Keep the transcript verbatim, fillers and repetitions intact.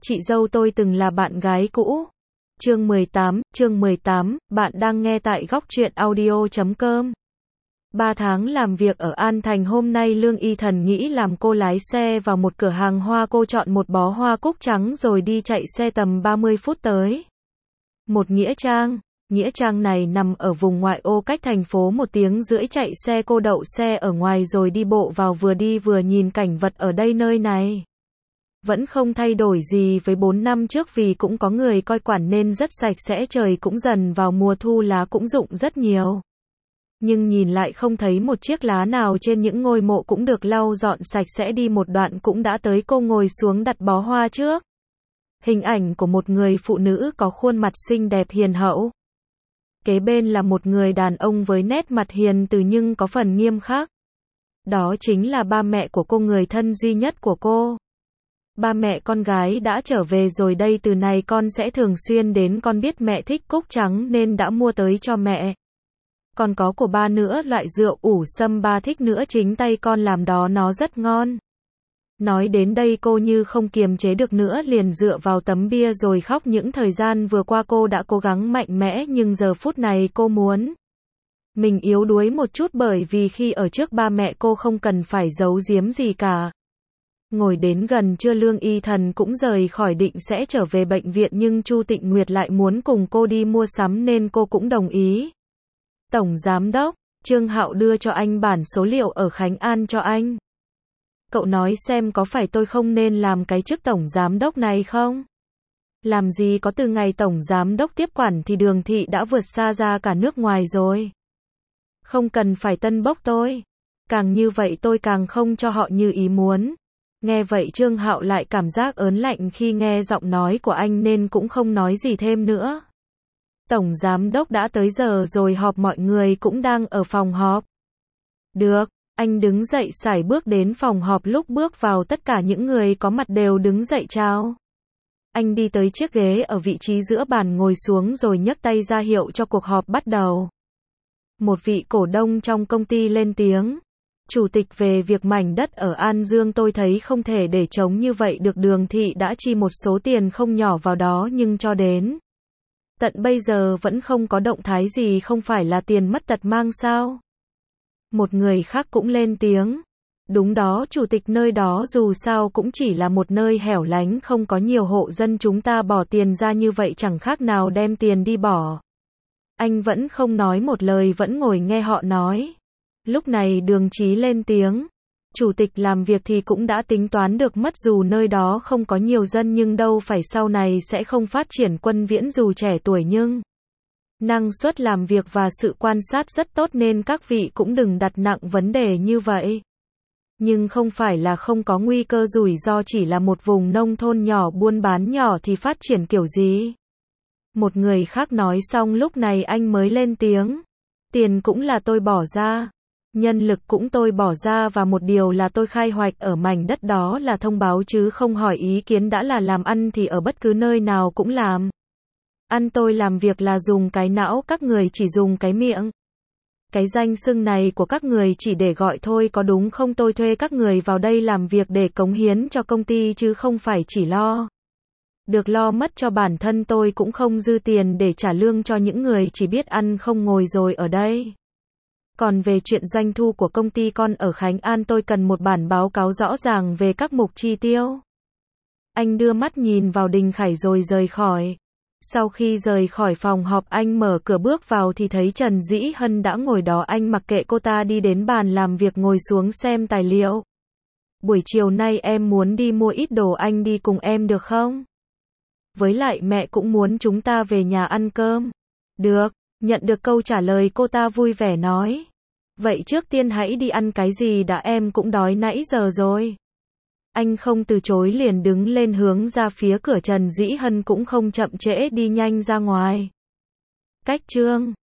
Chị dâu tôi từng là bạn gái cũ. Chương mười tám, chương mười tám, bạn đang nghe tại góc truyện audio chấm com. Ba tháng làm việc ở An Thành, hôm nay Lương Y Thần nghĩ làm cô lái xe vào một cửa hàng hoa, cô chọn một bó hoa cúc trắng rồi đi chạy xe tầm ba mươi phút tới một nghĩa trang. Nghĩa trang này nằm ở vùng ngoại ô cách thành phố một tiếng rưỡi chạy xe, cô đậu xe ở ngoài rồi đi bộ vào, vừa đi vừa nhìn cảnh vật ở đây. Nơi này vẫn không thay đổi gì với bốn năm trước, vì cũng có người coi quản nên rất sạch sẽ, trời cũng dần vào mùa thu, lá cũng rụng rất nhiều. Nhưng nhìn lại không thấy một chiếc lá nào trên những ngôi mộ cũng được lau dọn sạch sẽ. Đi một đoạn cũng đã tới, cô ngồi xuống đặt bó hoa trước hình ảnh của một người phụ nữ có khuôn mặt xinh đẹp hiền hậu. Kế bên là một người đàn ông với nét mặt hiền từ nhưng có phần nghiêm khắc. Đó chính là ba mẹ của cô, người thân duy nhất của cô. Ba mẹ con gái đã trở về rồi đây, từ này con sẽ thường xuyên đến, con biết mẹ thích cúc trắng nên đã mua tới cho mẹ. Còn có của ba nữa, loại rượu ủ sâm ba thích nữa, chính tay con làm đó, nó rất ngon. Nói đến đây cô như không kiềm chế được nữa, liền dựa vào tấm bia rồi khóc. Những thời gian vừa qua cô đã cố gắng mạnh mẽ, nhưng giờ phút này cô muốn mình yếu đuối một chút, bởi vì khi ở trước ba mẹ cô không cần phải giấu giếm gì cả. Ngồi đến gần trưa, Lương Y Thần cũng rời khỏi, định sẽ trở về bệnh viện, nhưng Chu Tịnh Nguyệt lại muốn cùng cô đi mua sắm nên cô cũng đồng ý. Tổng Giám đốc, Trương Hạo đưa cho anh bản số liệu ở Khánh An cho anh. Cậu nói xem có phải tôi không nên làm cái chức Tổng Giám đốc này không? Làm gì có, từ ngày Tổng Giám đốc tiếp quản thì Đường Thị đã vượt xa ra cả nước ngoài rồi. Không cần phải tân bốc tôi. Càng như vậy tôi càng không cho họ như ý muốn. Nghe vậy Trương Hạo lại cảm giác ớn lạnh khi nghe giọng nói của anh nên cũng không nói gì thêm nữa. Tổng Giám đốc đã tới giờ rồi, họp mọi người cũng đang ở phòng họp. Được, anh đứng dậy sải bước đến phòng họp, lúc bước vào tất cả những người có mặt đều đứng dậy chào. Anh đi tới chiếc ghế ở vị trí giữa bàn, ngồi xuống rồi nhấc tay ra hiệu cho cuộc họp bắt đầu. Một vị cổ đông trong công ty lên tiếng. Chủ tịch, về việc mảnh đất ở An Dương tôi thấy không thể để trống như vậy được, Đường Thị đã chi một số tiền không nhỏ vào đó nhưng cho đến tận bây giờ vẫn không có động thái gì, không phải là tiền mất tật mang sao? Một người khác cũng lên tiếng. Đúng đó Chủ tịch, nơi đó dù sao cũng chỉ là một nơi hẻo lánh, không có nhiều hộ dân, chúng ta bỏ tiền ra như vậy chẳng khác nào đem tiền đi bỏ. Anh vẫn không nói một lời, vẫn ngồi nghe họ nói. Lúc này Đường Chí lên tiếng. Chủ tịch, làm việc thì cũng đã tính toán được mất, dù nơi đó không có nhiều dân nhưng đâu phải sau này sẽ không phát triển. Quân Viễn dù trẻ tuổi nhưng năng suất làm việc và sự quan sát rất tốt, nên các vị cũng đừng đặt nặng vấn đề như vậy. Nhưng không phải là không có nguy cơ rủi ro, chỉ là một vùng nông thôn nhỏ, buôn bán nhỏ thì phát triển kiểu gì? Một người khác nói xong lúc này anh mới lên tiếng. Tiền cũng là tôi bỏ ra. Nhân lực cũng tôi bỏ ra, và một điều là tôi khai hoạch ở mảnh đất đó là thông báo chứ không hỏi ý kiến, đã là làm ăn thì ở bất cứ nơi nào cũng làm ăn, tôi làm việc là dùng cái não, các người chỉ dùng cái miệng. Cái danh xưng này của các người chỉ để gọi thôi, có đúng không? Tôi thuê các người vào đây làm việc để cống hiến cho công ty chứ không phải chỉ lo được lo mất cho bản thân, tôi cũng không dư tiền để trả lương cho những người chỉ biết ăn không ngồi rồi ở đây. Còn về chuyện doanh thu của công ty con ở Khánh An, tôi cần một bản báo cáo rõ ràng về các mục chi tiêu. Anh đưa mắt nhìn vào Đình Khải rồi rời khỏi. Sau khi rời khỏi phòng họp, anh mở cửa bước vào thì thấy Trần Dĩ Hân đã ngồi đó. Anh mặc kệ cô ta, đi đến bàn làm việc ngồi xuống xem tài liệu. Buổi chiều nay em muốn đi mua ít đồ, anh đi cùng em được không? Với lại mẹ cũng muốn chúng ta về nhà ăn cơm. Được, nhận được câu trả lời cô ta vui vẻ nói. Vậy trước tiên hãy đi ăn cái gì đã, em cũng đói nãy giờ rồi. Anh không từ chối, liền đứng lên hướng ra phía cửa. Trần Dĩ Hân cũng không chậm trễ, đi nhanh ra ngoài. Cách chương